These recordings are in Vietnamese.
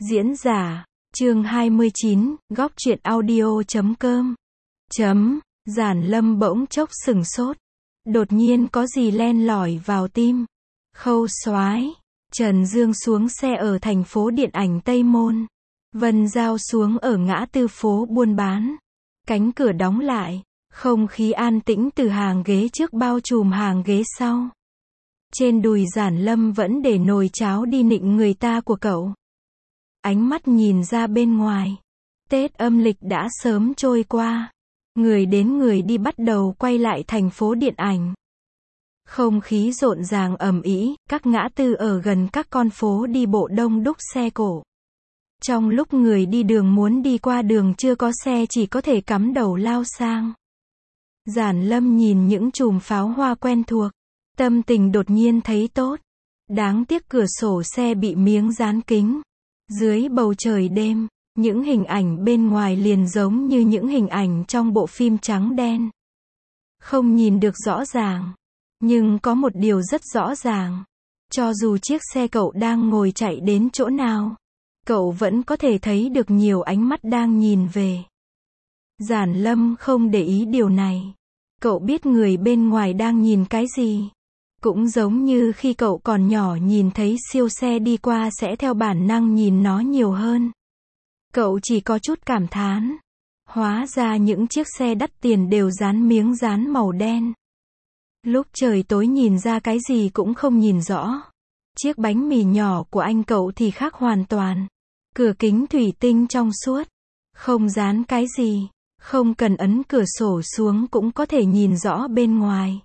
Diễn giả, chương 29, góc truyện audio.com. Giản Lâm bỗng chốc sửng sốt. Đột nhiên có gì len lỏi vào tim. Khâu soái, Trần Dương xuống xe ở thành phố điện ảnh Tây Môn. Vân Giao xuống ở ngã tư phố buôn bán. Cánh cửa đóng lại, không khí an tĩnh từ hàng ghế trước bao trùm hàng ghế sau. Trên đùi Giản Lâm vẫn để nồi cháo đi nịnh người ta của cậu. Ánh mắt nhìn ra bên ngoài. Tết âm lịch đã sớm trôi qua. Người đến người đi bắt đầu quay lại thành phố điện ảnh. Không khí rộn ràng ầm ĩ, các ngã tư ở gần các con phố đi bộ đông đúc xe cộ. Trong lúc người đi đường muốn đi qua đường chưa có xe chỉ có thể cắm đầu lao sang. Giản Lâm nhìn những chùm pháo hoa quen thuộc. Tâm tình đột nhiên thấy tốt. Đáng tiếc cửa sổ xe bị miếng dán kính. Dưới bầu trời đêm, những hình ảnh bên ngoài liền giống như những hình ảnh trong bộ phim trắng đen. Không nhìn được rõ ràng. Nhưng có một điều rất rõ ràng. Cho dù chiếc xe cậu đang ngồi chạy đến chỗ nào, cậu vẫn có thể thấy được nhiều ánh mắt đang nhìn về. Giản Lâm không để ý điều này. Cậu biết người bên ngoài đang nhìn cái gì. Cũng giống như khi cậu còn nhỏ nhìn thấy siêu xe đi qua sẽ theo bản năng nhìn nó nhiều hơn. Cậu chỉ có chút cảm thán. Hóa ra những chiếc xe đắt tiền đều dán miếng dán màu đen. Lúc trời tối nhìn ra cái gì cũng không nhìn rõ. Chiếc bánh mì nhỏ của anh cậu thì khác hoàn toàn. Cửa kính thủy tinh trong suốt. Không dán cái gì. Không cần ấn cửa sổ xuống cũng có thể nhìn rõ bên ngoài.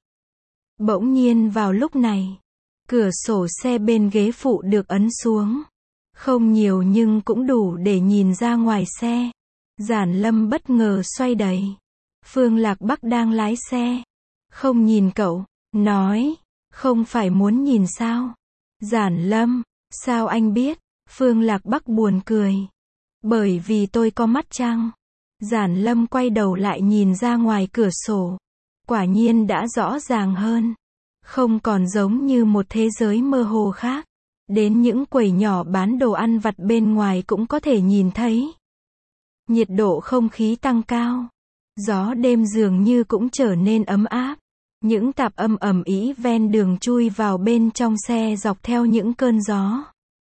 Bỗng nhiên vào lúc này, cửa sổ xe bên ghế phụ được ấn xuống. Không nhiều nhưng cũng đủ để nhìn ra ngoài xe. Giản Lâm bất ngờ xoay đầy. Phương Lạc Bắc đang lái xe. Không nhìn cậu, nói, không phải muốn nhìn sao? Giản Lâm, sao anh biết? Phương Lạc Bắc buồn cười. Bởi vì tôi có mắt trăng. Giản Lâm quay đầu lại nhìn ra ngoài cửa sổ. Quả nhiên đã rõ ràng hơn. Không còn giống như một thế giới mơ hồ khác. Đến những quầy nhỏ bán đồ ăn vặt bên ngoài cũng có thể nhìn thấy. Nhiệt độ không khí tăng cao. Gió đêm dường như cũng trở nên ấm áp. Những tạp âm ầm ĩ ven đường chui vào bên trong xe dọc theo những cơn gió.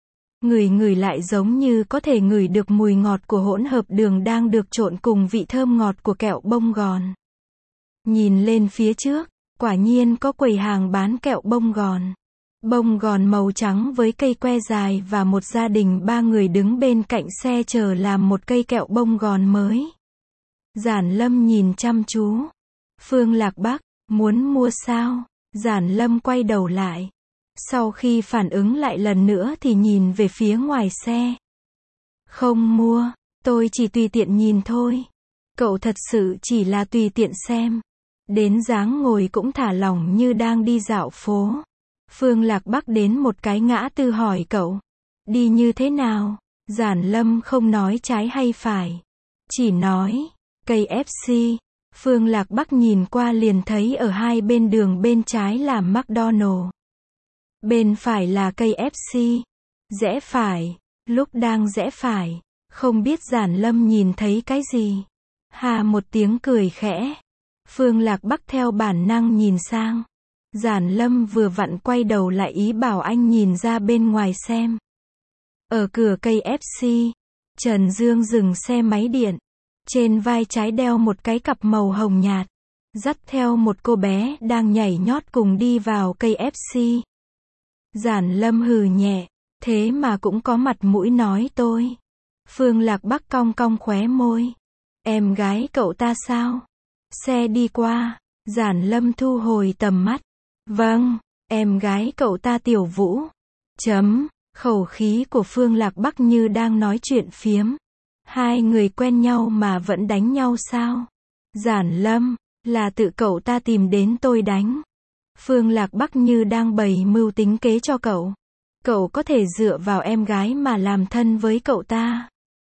Ngửi lại giống như có thể ngửi được mùi ngọt của hỗn hợp đường đang được trộn cùng vị thơm ngọt của kẹo bông gòn. Nhìn lên phía trước, quả nhiên có quầy hàng bán kẹo bông gòn. Bông gòn màu trắng với cây que dài và một gia đình 3 người đứng bên cạnh xe chờ làm một cây kẹo bông gòn mới. Giản Lâm nhìn chăm chú. Phương Lạc Bắc, muốn mua sao? Giản Lâm quay đầu lại. Sau khi phản ứng lại lần nữa thì nhìn về phía ngoài xe. Không mua, tôi chỉ tùy tiện nhìn thôi. Cậu thật sự chỉ là tùy tiện xem. Đến dáng ngồi cũng thả lỏng như đang đi dạo phố. Phương Lạc Bắc đến một cái ngã tư hỏi cậu. Đi như thế nào? Giản Lâm không nói trái hay phải. Chỉ nói, KFC. Phương Lạc Bắc nhìn qua liền thấy ở hai bên đường bên trái là McDonald's. Bên phải là KFC. Rẽ phải. Lúc đang rẽ phải, không biết Giản Lâm nhìn thấy cái gì. Hà một tiếng cười khẽ. Phương Lạc Bắc theo bản năng nhìn sang. Giản Lâm vừa vặn quay đầu lại ý bảo anh nhìn ra bên ngoài xem. Ở cửa KFC, Trần Dương dừng xe máy điện. Trên vai trái đeo một cái cặp màu hồng nhạt. Dắt theo một cô bé đang nhảy nhót cùng đi vào KFC. Giản Lâm hừ nhẹ. Thế mà cũng có mặt mũi nói tôi. Phương Lạc Bắc cong cong khóe môi. Em gái cậu ta sao? Xe đi qua. Giản Lâm thu hồi tầm mắt. Vâng, em gái cậu ta Tiểu Vũ. Khẩu khí của Phương Lạc Bắc như đang nói chuyện phiếm. Hai người quen nhau mà vẫn đánh nhau sao? Giản Lâm, là tự cậu ta tìm đến tôi đánh. Phương Lạc Bắc như đang bày mưu tính kế cho cậu. Cậu có thể dựa vào em gái mà làm thân với cậu ta.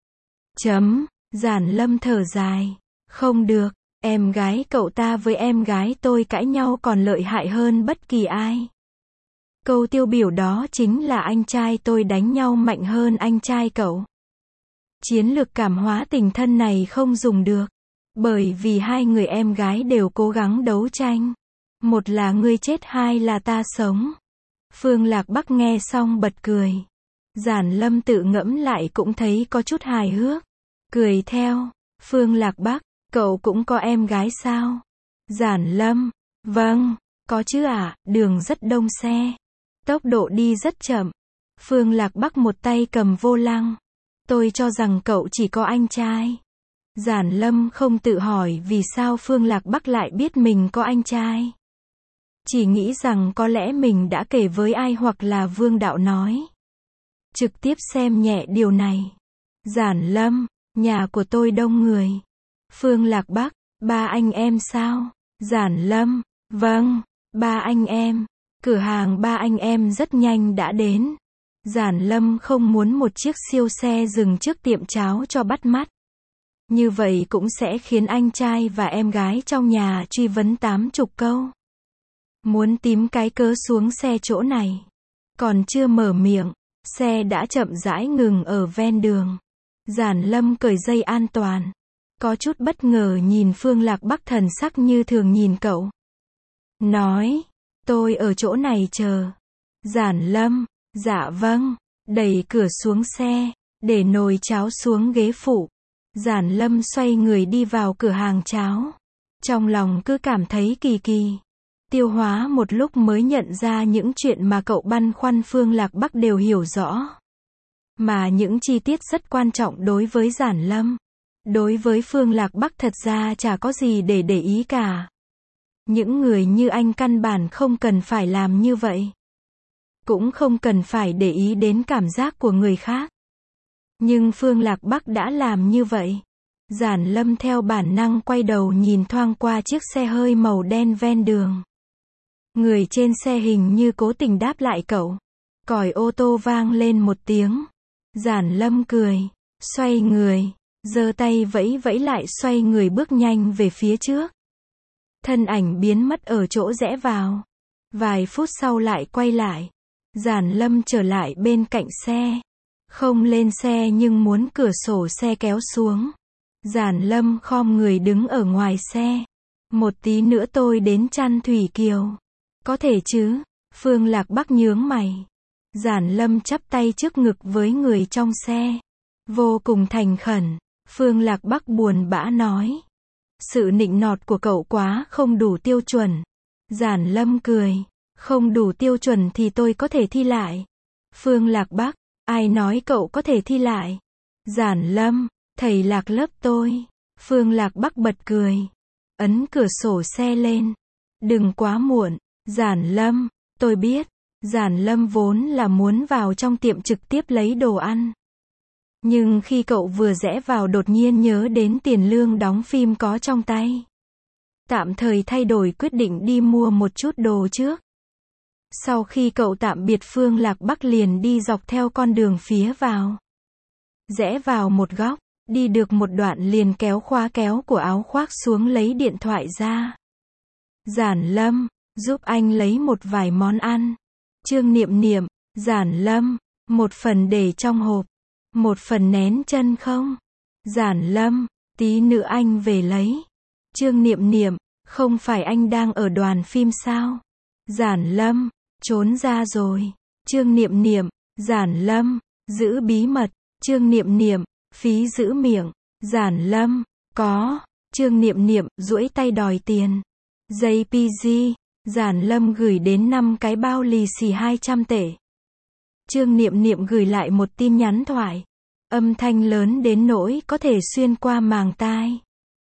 Giản Lâm thở dài. Không được, em gái cậu ta với em gái tôi cãi nhau còn lợi hại hơn bất kỳ ai. Câu tiêu biểu đó chính là anh trai tôi đánh nhau mạnh hơn anh trai cậu. Chiến lược cảm hóa tình thân này không dùng được. Bởi vì hai người em gái đều cố gắng đấu tranh. Một là ngươi chết, hai là ta sống. Phương Lạc Bắc nghe xong bật cười. Giản Lâm tự ngẫm lại cũng thấy có chút hài hước. Cười theo. Phương Lạc Bắc, cậu cũng có em gái sao? Giản Lâm, vâng, có chứ ạ, đường rất đông xe. Tốc độ đi rất chậm. Phương Lạc Bắc một tay cầm vô lăng. Tôi cho rằng cậu chỉ có anh trai. Giản Lâm không tự hỏi vì sao Phương Lạc Bắc lại biết mình có anh trai. Chỉ nghĩ rằng có lẽ mình đã kể với ai hoặc là Vương Đạo nói. Trực tiếp xem nhẹ điều này. Giản Lâm, nhà của tôi đông người. Phương Lạc Bắc, 3 anh em sao? Giản Lâm, vâng, 3 anh em. Cửa hàng 3 anh em rất nhanh đã đến. Giản Lâm không muốn một chiếc siêu xe dừng trước tiệm cháo cho bắt mắt. Như vậy cũng sẽ khiến anh trai và em gái trong nhà truy vấn 80 câu. Muốn tìm cái cớ xuống xe chỗ này. Còn chưa mở miệng, xe đã chậm rãi ngừng ở ven đường. Giản Lâm cởi dây an toàn. Có chút bất ngờ nhìn Phương Lạc Bắc thần sắc như thường nhìn cậu. Nói, tôi ở chỗ này chờ. Giản Lâm, dạ vâng, đẩy cửa xuống xe, để nồi cháo xuống ghế phụ. Giản Lâm xoay người đi vào cửa hàng cháo. Trong lòng cứ cảm thấy kỳ kỳ. Tiêu hóa một lúc mới nhận ra những chuyện mà cậu băn khoăn Phương Lạc Bắc đều hiểu rõ. Mà những chi tiết rất quan trọng đối với Giản Lâm. Đối với Phương Lạc Bắc thật ra chả có gì để ý cả. Những người như anh căn bản không cần phải làm như vậy. Cũng không cần phải để ý đến cảm giác của người khác. Nhưng Phương Lạc Bắc đã làm như vậy. Giản Lâm theo bản năng quay đầu nhìn thoáng qua chiếc xe hơi màu đen ven đường. Người trên xe hình như cố tình đáp lại cậu. Còi ô tô vang lên một tiếng. Giản Lâm cười, xoay người, giơ tay vẫy vẫy lại xoay người bước nhanh về phía trước. Thân ảnh biến mất ở chỗ rẽ vào. Vài phút sau lại quay lại. Giản Lâm trở lại bên cạnh xe. Không lên xe nhưng muốn cửa sổ xe kéo xuống. Giản Lâm khom người đứng ở ngoài xe. Một tí nữa tôi đến Trăn Thủy Kiều. Có thể chứ? Phương Lạc Bắc nhướng mày. Giản Lâm chắp tay trước ngực với người trong xe. Vô cùng thành khẩn. Phương Lạc Bắc buồn bã nói. Sự nịnh nọt của cậu quá không đủ tiêu chuẩn. Giản Lâm cười. Không đủ tiêu chuẩn thì tôi có thể thi lại. Phương Lạc Bắc, ai nói cậu có thể thi lại? Giản Lâm, thầy Lạc lớp tôi. Phương Lạc Bắc bật cười. Ấn cửa sổ xe lên. Đừng quá muộn. Giản Lâm, tôi biết. Giản Lâm vốn là muốn vào trong tiệm trực tiếp lấy đồ ăn. Nhưng khi cậu vừa rẽ vào đột nhiên nhớ đến tiền lương đóng phim có trong tay. Tạm thời thay đổi quyết định đi mua một chút đồ trước. Sau khi cậu tạm biệt Phương Lạc Bắc liền đi dọc theo con đường phía vào. Rẽ vào một góc, đi được một đoạn liền kéo khóa kéo của áo khoác xuống lấy điện thoại ra. Giản Lâm, giúp anh lấy một vài món ăn. Trương Niệm Niệm, Giản Lâm, một phần để trong hộp. Một phần nén chân không? Giản Lâm, tí nữa anh về lấy. Trương Niệm Niệm, không phải anh đang ở đoàn phim sao? Giản Lâm, trốn ra rồi. Trương Niệm Niệm, Giản Lâm, giữ bí mật. Trương Niệm Niệm, phí giữ miệng. Giản Lâm, có. Trương Niệm Niệm, duỗi tay đòi tiền. JPG, Giản Lâm gửi đến 5 cái bao lì xì 200 tệ. Trương Niệm Niệm gửi lại một tin nhắn thoại. Âm thanh lớn đến nỗi có thể xuyên qua màng tai.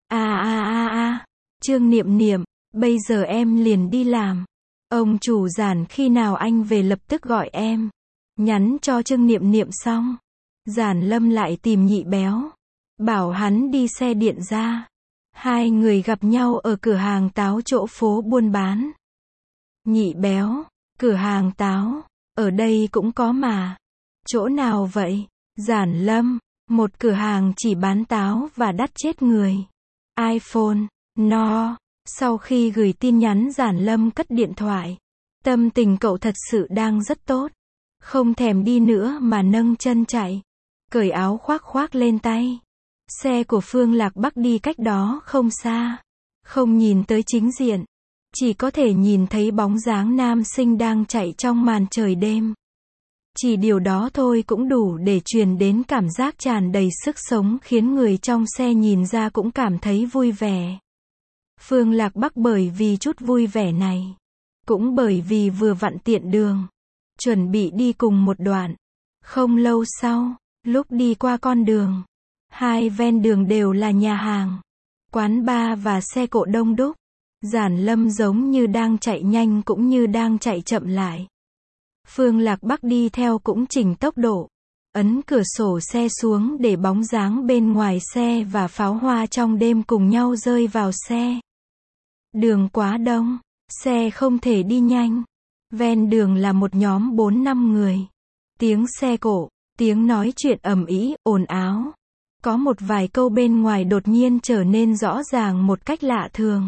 Trương Niệm Niệm, bây giờ em liền đi làm. Ông chủ Giản khi nào anh về lập tức gọi em. Nhắn cho Trương Niệm Niệm xong. Giản Lâm lại tìm Nhị Béo. Bảo hắn đi xe điện ra. Hai người gặp nhau ở cửa hàng táo chỗ phố buôn bán. Nhị Béo, cửa hàng táo, ở đây cũng có mà. Chỗ nào vậy? Giản Lâm, một cửa hàng chỉ bán táo và đắt chết người. iPhone, no. Sau khi gửi tin nhắn Giản Lâm cất điện thoại. Tâm tình cậu thật sự đang rất tốt. Không thèm đi nữa mà nâng chân chạy. cởi áo khoác khoác lên tay. Xe của Phương Lạc Bắc đi cách đó không xa. Không nhìn tới chính diện. Chỉ có thể nhìn thấy bóng dáng nam sinh đang chạy trong màn trời đêm. Chỉ điều đó thôi cũng đủ để truyền đến cảm giác tràn đầy sức sống khiến người trong xe nhìn ra cũng cảm thấy vui vẻ. Phương Lạc Bắc bởi vì chút vui vẻ này. Cũng bởi vì vừa vặn tiện đường. Chuẩn bị đi cùng một đoạn. Không lâu sau, lúc đi qua con đường. Hai ven đường đều là nhà hàng, quán bar và xe cộ đông đúc. Giản Lâm giống như đang chạy nhanh cũng như đang chạy chậm lại. Phương Lạc Bắc đi theo cũng chỉnh tốc độ. Ấn cửa sổ xe xuống để bóng dáng bên ngoài xe và pháo hoa trong đêm cùng nhau rơi vào xe. Đường quá đông, xe không thể đi nhanh. Ven đường là một nhóm 4-5 người. Tiếng xe cộ, tiếng nói chuyện ầm ĩ, ồn ào. Có một vài câu bên ngoài đột nhiên trở nên rõ ràng một cách lạ thường.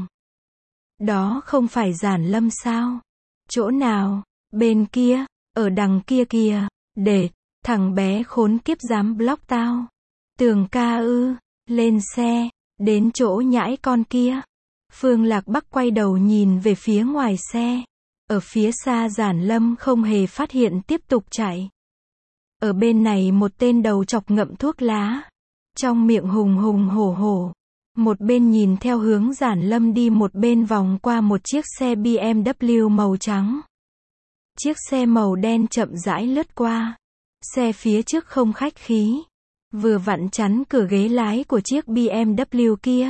Đó không phải Giản Lâm sao? Chỗ nào? Bên kia, ở đằng kia kìa. Để, thằng bé khốn kiếp dám block tao. Tường ca ư, lên xe, đến chỗ nhãi con kia. Phương Lạc Bắc quay đầu nhìn về phía ngoài xe. Ở phía xa Giản Lâm không hề phát hiện tiếp tục chạy. Ở bên này một tên đầu chọc ngậm thuốc lá. Trong miệng hùng hùng hổ hổ. Một bên nhìn theo hướng Giản Lâm đi, một bên vòng qua một chiếc xe BMW màu trắng. Chiếc xe màu đen chậm rãi lướt qua. Xe phía trước không khách khí. Vừa vặn chắn cửa ghế lái của chiếc BMW kia.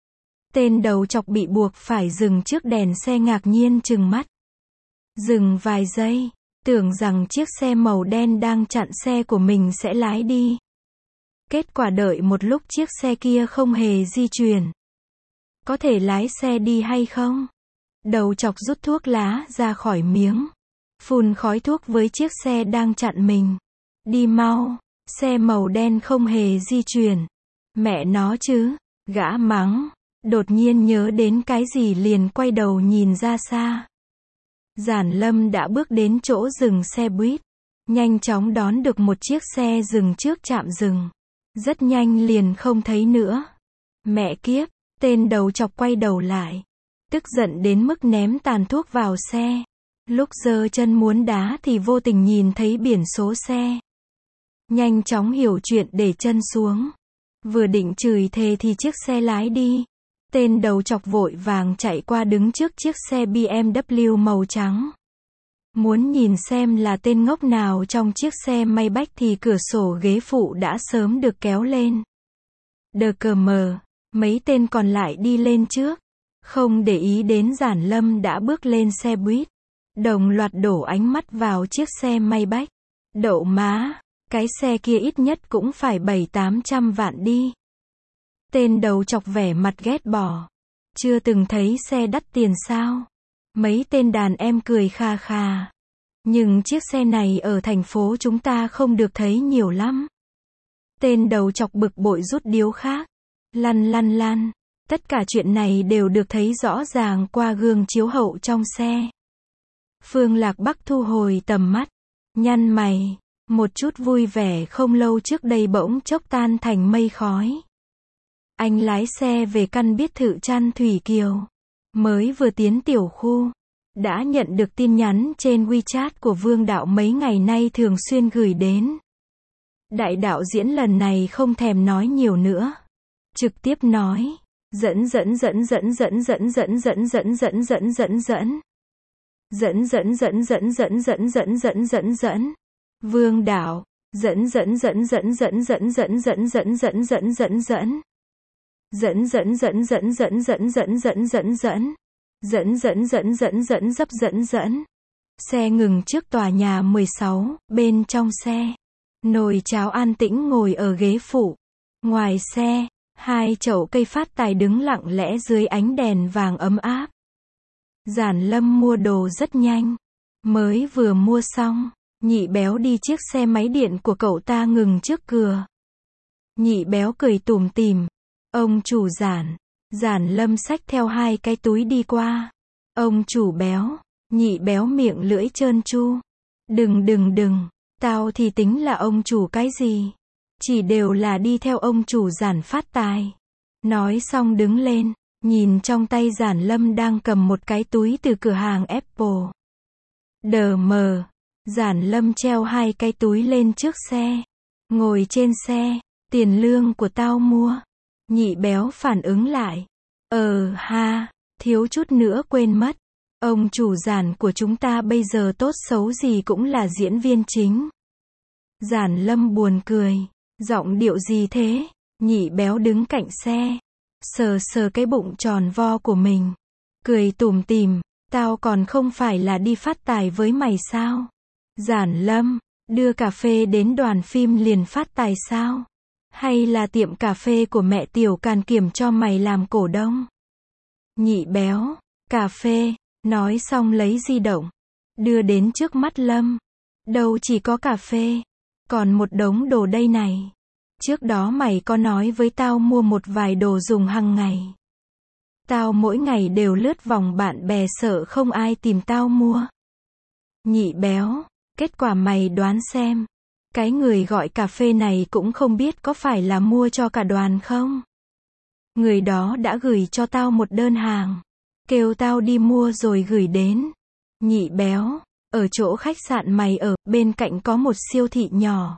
Tên đầu chọc bị buộc phải dừng trước đèn xe ngạc nhiên trừng mắt. Dừng vài giây, tưởng rằng chiếc xe màu đen đang chặn xe của mình sẽ lái đi. Kết quả đợi một lúc chiếc xe kia không hề di chuyển. Có thể lái xe đi hay không? Đầu chọc rút thuốc lá ra khỏi miếng. Phun khói thuốc với chiếc xe đang chặn mình. Đi mau, xe màu đen không hề di chuyển. Mẹ nó chứ, gã mắng. Đột nhiên nhớ đến cái gì liền quay đầu nhìn ra xa. Giản Lâm đã bước đến chỗ dừng xe buýt. Nhanh chóng đón được một chiếc xe dừng trước trạm dừng. Rất nhanh liền không thấy nữa. Mẹ kiếp, tên đầu chọc quay đầu lại. Tức giận đến mức ném tàn thuốc vào xe. Lúc giơ chân muốn đá thì vô tình nhìn thấy biển số xe. Nhanh chóng hiểu chuyện để chân xuống. Vừa định chửi thề thì chiếc xe lái đi. Tên đầu chọc vội vàng chạy qua đứng trước chiếc xe BMW màu trắng. Muốn nhìn xem là tên ngốc nào trong chiếc xe Maybach thì cửa sổ ghế phụ đã sớm được kéo lên. Đờ cờ mờ, mấy tên còn lại đi lên trước. Không để ý đến Giản Lâm đã bước lên xe buýt. Đồng loạt đổ ánh mắt vào chiếc xe Maybach. Đậu má, cái xe kia ít nhất cũng phải 700-800 vạn đi. Tên đầu chọc vẻ mặt ghét bỏ. Chưa từng thấy xe đắt tiền sao? Mấy tên đàn em cười kha kha. Nhưng chiếc xe này ở thành phố chúng ta không được thấy nhiều lắm. Tên đầu chọc bực bội rút điếu khác. Lăn. Tất cả chuyện này đều được thấy rõ ràng qua gương chiếu hậu trong xe. Phương Lạc Bắc thu hồi tầm mắt. Nhăn mày. Một chút vui vẻ không lâu trước đây bỗng chốc tan thành mây khói. Anh lái xe về căn biệt thự Trăn Thủy Kiều. Mới vừa tiến tiểu khu. Đã nhận được tin nhắn trên WeChat của Vương Đạo mấy ngày nay thường xuyên gửi đến. Đại đạo diễn lần này không thèm nói nhiều nữa. Trực tiếp nói. Dẫn. Vương Đạo. Dẫn. Xe ngừng trước tòa nhà 16, bên trong xe. Nồi cháo an tĩnh ngồi ở ghế phụ. Ngoài xe, hai chậu cây phát tài đứng lặng lẽ dưới ánh đèn vàng ấm áp. Giản Lâm mua đồ rất nhanh. Mới vừa mua xong, Nhị Béo đi chiếc xe máy điện của cậu ta ngừng trước cửa. Nhị Béo cười tủm tỉm. Ông chủ Giản. Giản Lâm xách theo hai cái túi đi qua. Ông chủ Béo. Nhị Béo miệng lưỡi trơn tru. Đừng. Tao thì tính là ông chủ cái gì? chỉ đều là đi theo ông chủ Giản phát tài. Nói xong đứng lên, nhìn trong tay Giản Lâm đang cầm một cái túi từ cửa hàng Apple. Đờ mờ, Giản Lâm treo hai cái túi lên trước xe. Ngồi trên xe, tiền lương của tao mua. Nhị béo phản ứng lại. Ha, thiếu chút nữa quên mất. Ông chủ Giản của chúng ta bây giờ tốt xấu gì cũng là diễn viên chính. Giản Lâm buồn cười. Giọng điệu gì thế? Nhị béo đứng cạnh xe. Sờ sờ cái bụng tròn vo của mình. Cười tủm tỉm. Tao còn không phải là đi phát tài với mày sao? Giản Lâm, đưa cà phê đến đoàn phim liền phát tài sao? Hay là tiệm cà phê của mẹ Tiểu Càn Kiểm cho mày làm cổ đông? Nhị béo, cà phê, nói xong lấy di động. Đưa đến trước mắt Lâm. Đâu chỉ có cà phê, còn một đống đồ đây này. Trước đó mày có nói với tao mua một vài đồ dùng hàng ngày. Tao mỗi ngày đều lướt vòng bạn bè sợ không ai tìm tao mua. Nhị béo, kết quả mày đoán xem. Cái người gọi cà phê này cũng không biết có phải là mua cho cả đoàn không? Người đó đã gửi cho tao một đơn hàng. Kêu tao đi mua rồi gửi đến. Nhị béo, ở chỗ khách sạn mày ở, bên cạnh có một siêu thị nhỏ.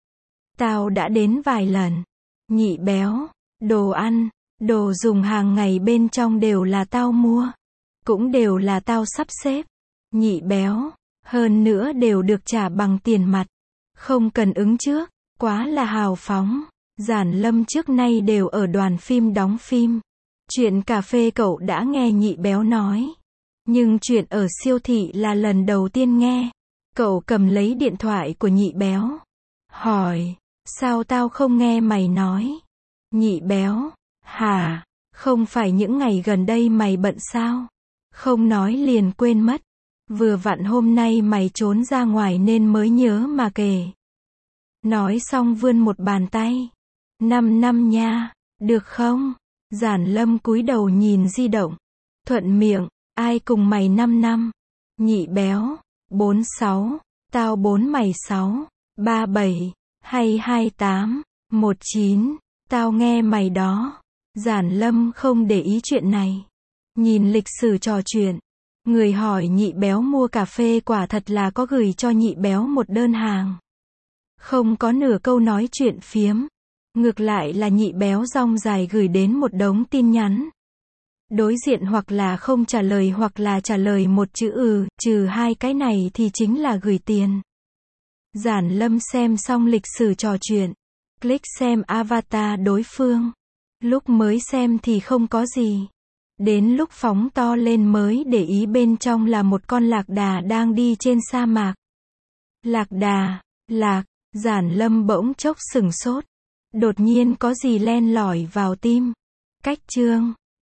Tao đã đến vài lần. Nhị béo, đồ ăn, đồ dùng hàng ngày bên trong đều là tao mua. Cũng đều là tao sắp xếp. Nhị béo, hơn nữa đều được trả bằng tiền mặt. Không cần ứng trước, quá là hào phóng. Giản Lâm trước nay đều ở đoàn phim đóng phim. Chuyện cà phê cậu đã nghe nhị béo nói. Nhưng chuyện ở siêu thị là lần đầu tiên nghe. Cậu cầm lấy điện thoại của nhị béo. Hỏi, sao tao không nghe mày nói? Nhị béo, hả? Không phải những ngày gần đây mày bận sao? Không nói liền quên mất. Vừa vặn hôm nay mày trốn ra ngoài nên mới nhớ mà kể. Nói xong vươn một bàn tay. 5 năm nha, được không? Giản Lâm cúi đầu nhìn di động. Thuận miệng, ai cùng mày 5 năm? Nhị béo, 46, tao 4 mày 6, 37, hay 28, 19, tao nghe mày đó. Giản Lâm không để ý chuyện này. Nhìn lịch sử trò chuyện. Người hỏi nhị béo mua cà phê quả thật là có gửi cho nhị béo một đơn hàng. Không có nửa câu nói chuyện phiếm. Ngược lại là nhị béo dong dài gửi đến một đống tin nhắn. Đối diện hoặc là không trả lời hoặc là trả lời một chữ trừ hai cái này thì chính là gửi tiền. Giản Lâm xem xong lịch sử trò chuyện. Click xem avatar đối phương. Lúc mới xem thì không có gì. Đến lúc phóng to lên mới để ý bên trong là một con lạc đà đang đi trên sa mạc. Lạc đà, Giản Lâm bỗng chốc sửng sốt. Đột nhiên có gì len lỏi vào tim. Cách chương